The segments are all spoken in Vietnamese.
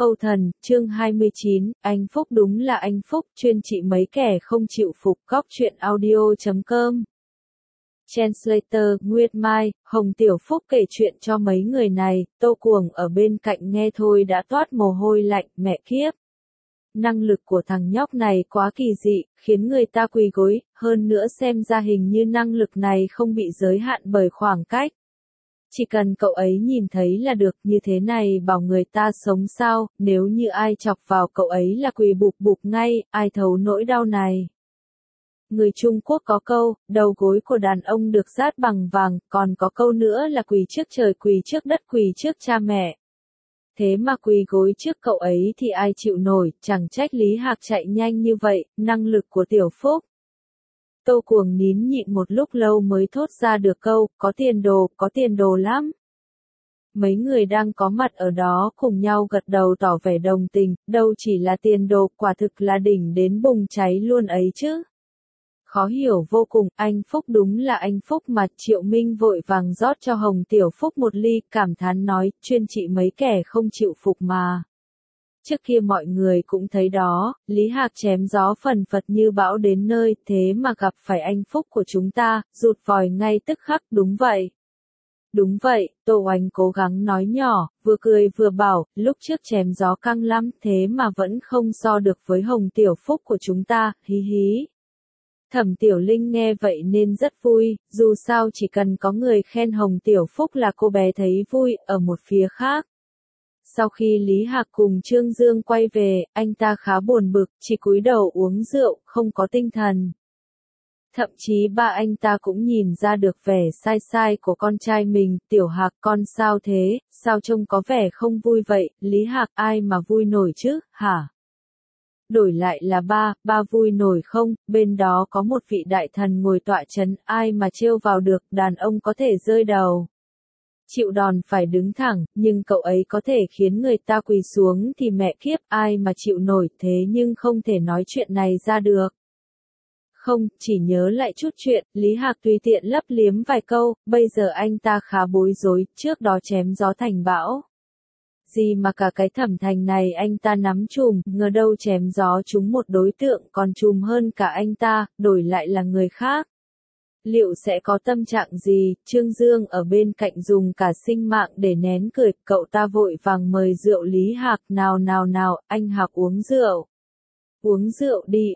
Câu thần, chương 29, anh Phúc đúng là anh Phúc, chuyên trị mấy kẻ không chịu phục. Góc truyện audio.com. Translator, Nguyệt Mai, Hồng Tiểu Phúc kể chuyện cho mấy người này, Tô Cuồng ở bên cạnh nghe thôi đã toát mồ hôi lạnh, mẹ kiếp. Năng lực của thằng nhóc này quá kỳ dị, khiến người ta quỳ gối, hơn nữa xem ra hình như năng lực này không bị giới hạn bởi khoảng cách. Chỉ cần cậu ấy nhìn thấy là được, như thế này bảo người ta sống sao, nếu như ai chọc vào cậu ấy là quỳ bụp bụp ngay, ai thấu nỗi đau này. Người Trung Quốc có câu, đầu gối của đàn ông được dát bằng vàng, còn có câu nữa là quỳ trước trời, quỳ trước đất, quỳ trước cha mẹ. Thế mà quỳ gối trước cậu ấy thì ai chịu nổi, chẳng trách Lý Hạc chạy nhanh như vậy, năng lực của Tiểu Phúc. Tô Cuồng nín nhịn một lúc lâu mới thốt ra được câu, có tiền đồ lắm. Mấy người đang có mặt ở đó cùng nhau gật đầu tỏ vẻ đồng tình, đâu chỉ là tiền đồ, quả thực là đỉnh đến bùng cháy luôn ấy chứ. Khó hiểu vô cùng, anh Phúc đúng là anh Phúc mà. Triệu Minh vội vàng rót cho Hồng Tiểu Phúc một ly, cảm thán nói, chuyên trị mấy kẻ không chịu phục mà. Trước kia mọi người cũng thấy đó, Lý Hạc chém gió phần phật như bão đến nơi, thế mà gặp phải anh Phúc của chúng ta, rụt vòi ngay tức khắc. Đúng vậy. Đúng vậy, Tô Oánh cố gắng nói nhỏ, vừa cười vừa bảo, lúc trước chém gió căng lắm, thế mà vẫn không so được với Hồng Tiểu Phúc của chúng ta, hí hí. Thẩm Tiểu Linh nghe vậy nên rất vui, dù sao chỉ cần có người khen Hồng Tiểu Phúc là cô bé thấy vui. Ở một phía khác, sau khi Lý Hạc cùng Trương Dương quay về, anh ta khá buồn bực, chỉ cúi đầu uống rượu, không có tinh thần. Thậm chí ba anh ta cũng nhìn ra được vẻ sai sai của con trai mình. Tiểu Hạc, con sao thế, sao trông có vẻ không vui vậy? Lý Hạc, ai mà vui nổi chứ, hả? Đổi lại là ba vui nổi không? Bên đó có một vị đại thần ngồi tọa chấn, ai mà trêu vào được, đàn ông có thể rơi đầu. Chịu đòn phải đứng thẳng, nhưng cậu ấy có thể khiến người ta quỳ xuống thì mẹ kiếp, ai mà chịu nổi. Thế nhưng không thể nói chuyện này ra được. Không, chỉ nhớ lại chút chuyện, Lý Hạc tùy tiện lấp liếm vài câu, bây giờ anh ta khá bối rối, trước đó chém gió thành bão. Gì mà cả cái Thẩm Thành này anh ta nắm chùm, ngờ đâu chém gió trúng một đối tượng còn chùm hơn cả anh ta, đổi lại là người khác. Liệu sẽ có tâm trạng gì? Trương Dương ở bên cạnh dùng cả sinh mạng để nén cười, cậu ta vội vàng mời rượu Lý Hạc, nào, anh Hạc uống rượu. Uống rượu đi,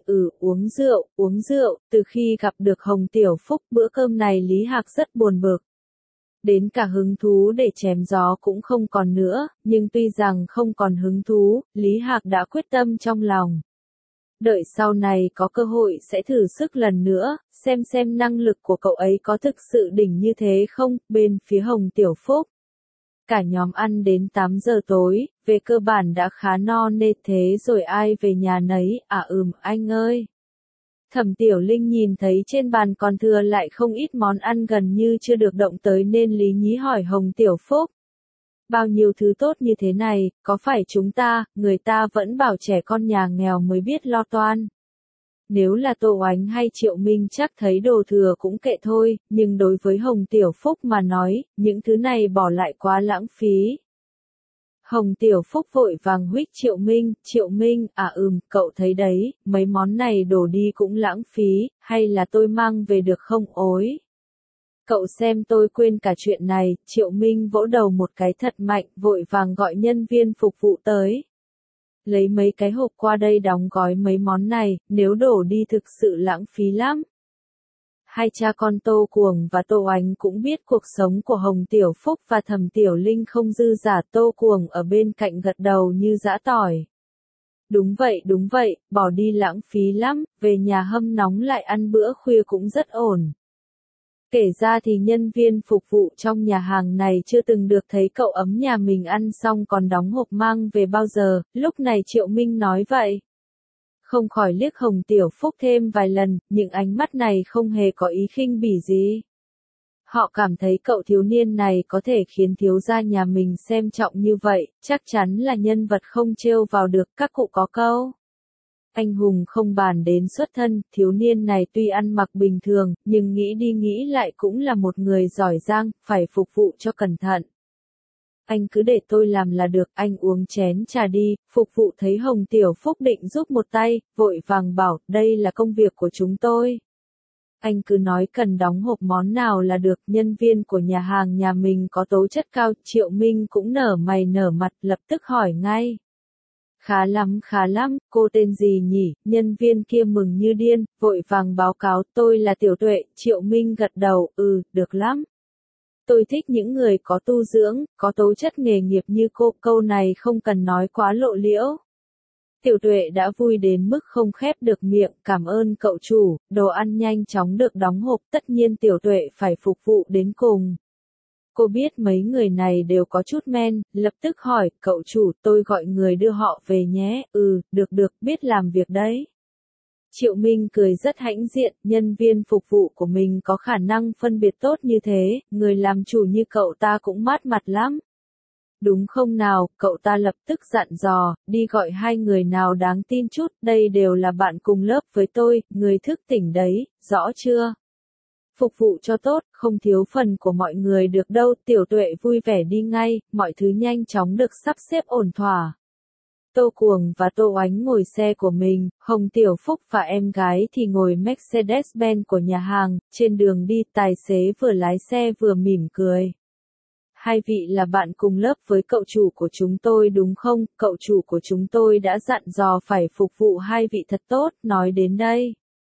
uống rượu, từ khi gặp được Hồng Tiểu Phúc bữa cơm này Lý Hạc rất buồn bực. Đến cả hứng thú để chém gió cũng không còn nữa, nhưng tuy rằng không còn hứng thú, Lý Hạc đã quyết tâm trong lòng. Đợi sau này có cơ hội sẽ thử sức lần nữa, xem năng lực của cậu ấy có thực sự đỉnh như thế không. Bên phía Hồng Tiểu Phúc, cả nhóm ăn đến 8 giờ tối, về cơ bản đã khá no nê, thế rồi ai về nhà nấy. Anh ơi. Thẩm Tiểu Linh nhìn thấy trên bàn còn thừa lại không ít món ăn gần như chưa được động tới nên lý nhí hỏi Hồng Tiểu Phúc. Bao nhiêu thứ tốt như thế này, có phải người ta vẫn bảo trẻ con nhà nghèo mới biết lo toan. Nếu là Tô Oánh hay Triệu Minh chắc thấy đồ thừa cũng kệ thôi, nhưng đối với Hồng Tiểu Phúc mà nói, những thứ này bỏ lại quá lãng phí. Hồng Tiểu Phúc vội vàng huých Triệu Minh, cậu thấy đấy, mấy món này đổ đi cũng lãng phí, hay là tôi mang về được không? Ối! Cậu xem tôi quên cả chuyện này. Triệu Minh vỗ đầu một cái thật mạnh, vội vàng gọi nhân viên phục vụ tới. Lấy mấy cái hộp qua đây đóng gói mấy món này, nếu đổ đi thực sự lãng phí lắm. Hai cha con Tô Cuồng và Tô Oánh cũng biết cuộc sống của Hồng Tiểu Phúc và Thẩm Tiểu Linh không dư giả. Tô Cuồng ở bên cạnh gật đầu như giã tỏi. Đúng vậy, bỏ đi lãng phí lắm, về nhà hâm nóng lại ăn bữa khuya cũng rất ổn. Kể ra thì nhân viên phục vụ trong nhà hàng này chưa từng được thấy cậu ấm nhà mình ăn xong còn đóng hộp mang về bao giờ. Lúc này Triệu Minh nói vậy, không khỏi liếc Hồng Tiểu Phúc thêm vài lần, những ánh mắt này không hề có ý khinh bỉ gì. Họ cảm thấy cậu thiếu niên này có thể khiến thiếu gia nhà mình xem trọng như vậy, chắc chắn là nhân vật không trêu vào được. Các cụ có câu, anh hùng không bàn đến xuất thân, thiếu niên này tuy ăn mặc bình thường, nhưng nghĩ đi nghĩ lại cũng là một người giỏi giang, phải phục vụ cho cẩn thận. Anh cứ để tôi làm là được, anh uống chén trà đi. Phục vụ thấy Hồng Tiểu Phúc định giúp một tay, vội vàng bảo, đây là công việc của chúng tôi. Anh cứ nói cần đóng hộp món nào là được, nhân viên của nhà hàng nhà mình có tố chất cao. Triệu Minh cũng nở mày nở mặt, lập tức hỏi ngay. Khá lắm, cô tên gì nhỉ? Nhân viên kia mừng như điên, vội vàng báo cáo, tôi là Tiểu Tuệ. Triệu Minh gật đầu, được lắm. Tôi thích những người có tu dưỡng, có tố chất nghề nghiệp như cô, câu này không cần nói quá lộ liễu. Tiểu Tuệ đã vui đến mức không khép được miệng, cảm ơn cậu chủ, đồ ăn nhanh chóng được đóng hộp, tất nhiên Tiểu Tuệ phải phục vụ đến cùng. Cô biết mấy người này đều có chút men, lập tức hỏi, cậu chủ, tôi gọi người đưa họ về nhé, được, biết làm việc đấy. Triệu Minh cười rất hãnh diện, nhân viên phục vụ của mình có khả năng phân biệt tốt như thế, người làm chủ như cậu ta cũng mát mặt lắm. Đúng không nào, cậu ta lập tức dặn dò, đi gọi 2 người nào đáng tin chút, đây đều là bạn cùng lớp với tôi, người thức tỉnh đấy, rõ chưa? Phục vụ cho tốt, không thiếu phần của mọi người được đâu. Tiểu Tuệ vui vẻ đi ngay, mọi thứ nhanh chóng được sắp xếp ổn thỏa. Tô Cuồng và Tô Oánh ngồi xe của mình, Hồng Tiểu Phúc và em gái thì ngồi Mercedes-Benz của nhà hàng. Trên đường đi, tài xế vừa lái xe vừa mỉm cười. 2 vị là bạn cùng lớp với cậu chủ của chúng tôi đúng không? Cậu chủ của chúng tôi đã dặn dò phải phục vụ 2 vị thật tốt. Nói đến đây,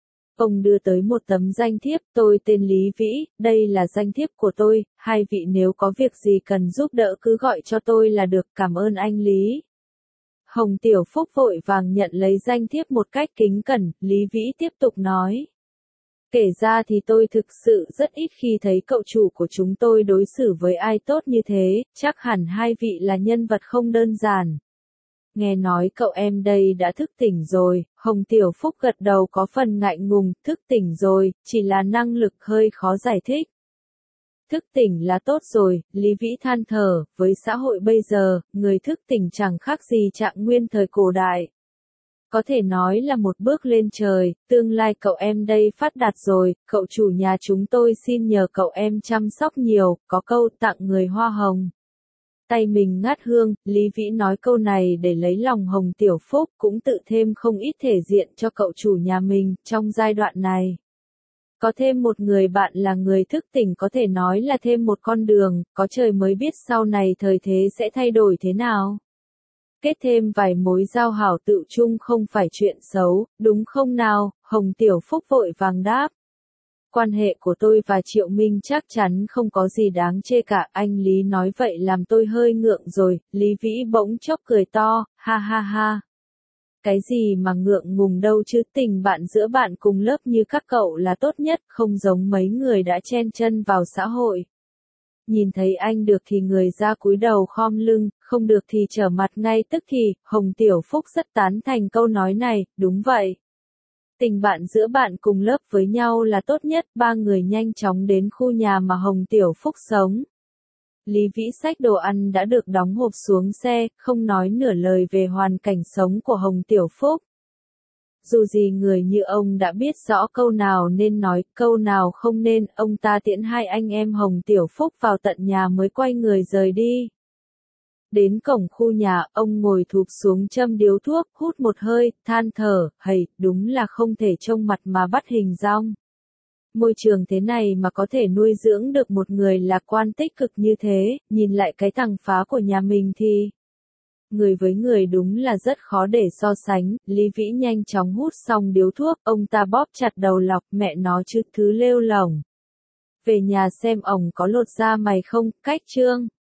ông đưa tới một tấm danh thiếp, tôi tên Lý Vĩ, đây là danh thiếp của tôi, 2 vị nếu có việc gì cần giúp đỡ cứ gọi cho tôi là được, cảm ơn anh Lý. Hồng Tiểu Phúc vội vàng nhận lấy danh thiếp một cách kính cẩn, Lý Vĩ tiếp tục nói. Kể ra thì tôi thực sự rất ít khi thấy cậu chủ của chúng tôi đối xử với ai tốt như thế, chắc hẳn 2 vị là nhân vật không đơn giản. Nghe nói cậu em đây đã thức tỉnh rồi, Hồng Tiểu Phúc gật đầu có phần ngại ngùng, thức tỉnh rồi, chỉ là năng lực hơi khó giải thích. Thức tỉnh là tốt rồi, Lý Vĩ than thở, với xã hội bây giờ, người thức tỉnh chẳng khác gì Trạng Nguyên thời cổ đại. Có thể nói là một bước lên trời, tương lai cậu em đây phát đạt rồi, cậu chủ nhà chúng tôi xin nhờ cậu em chăm sóc nhiều, có câu tặng người hoa hồng. Tay mình ngát hương, Lý Vĩ nói câu này để lấy lòng Hồng Tiểu Phúc, cũng tự thêm không ít thể diện cho cậu chủ nhà mình, trong giai đoạn này. Có thêm một người bạn là người thức tỉnh có thể nói là thêm một con đường, có trời mới biết sau này thời thế sẽ thay đổi thế nào. Kết thêm vài mối giao hảo tự chung không phải chuyện xấu, đúng không nào? Hồng Tiểu Phúc vội vàng đáp. Quan hệ của tôi và Triệu Minh chắc chắn không có gì đáng chê cả, anh Lý nói vậy làm tôi hơi ngượng rồi. Lý Vĩ bỗng chốc cười to, ha ha ha. Cái gì mà ngượng ngùng đâu chứ, tình bạn giữa bạn cùng lớp như các cậu là tốt nhất, không giống mấy người đã chen chân vào xã hội. Nhìn thấy anh được thì người ra cúi đầu khom lưng, không được thì trở mặt ngay tức thì. Hồng Tiểu Phúc rất tán thành câu nói này, đúng vậy. Tình bạn giữa bạn cùng lớp với nhau là tốt nhất. 3 người nhanh chóng đến khu nhà mà Hồng Tiểu Phúc sống. Lý Vĩ xách đồ ăn đã được đóng hộp xuống xe, không nói nửa lời về hoàn cảnh sống của Hồng Tiểu Phúc. Dù gì người như ông đã biết rõ câu nào nên nói, câu nào không nên, ông ta tiễn 2 anh em Hồng Tiểu Phúc vào tận nhà mới quay người rời đi. Đến cổng khu nhà, ông ngồi thụp xuống châm điếu thuốc, hút một hơi, than thở, hầy, đúng là không thể trông mặt mà bắt hình dong. Môi trường thế này mà có thể nuôi dưỡng được một người lạc quan tích cực như thế, nhìn lại cái thằng phá của nhà mình thì... Người với người đúng là rất khó để so sánh. Lý Vĩ nhanh chóng hút xong điếu thuốc, ông ta bóp chặt đầu lọc, mẹ nó chứ thứ lêu lỏng. Về nhà xem ổng có lột da mày không, cách chương.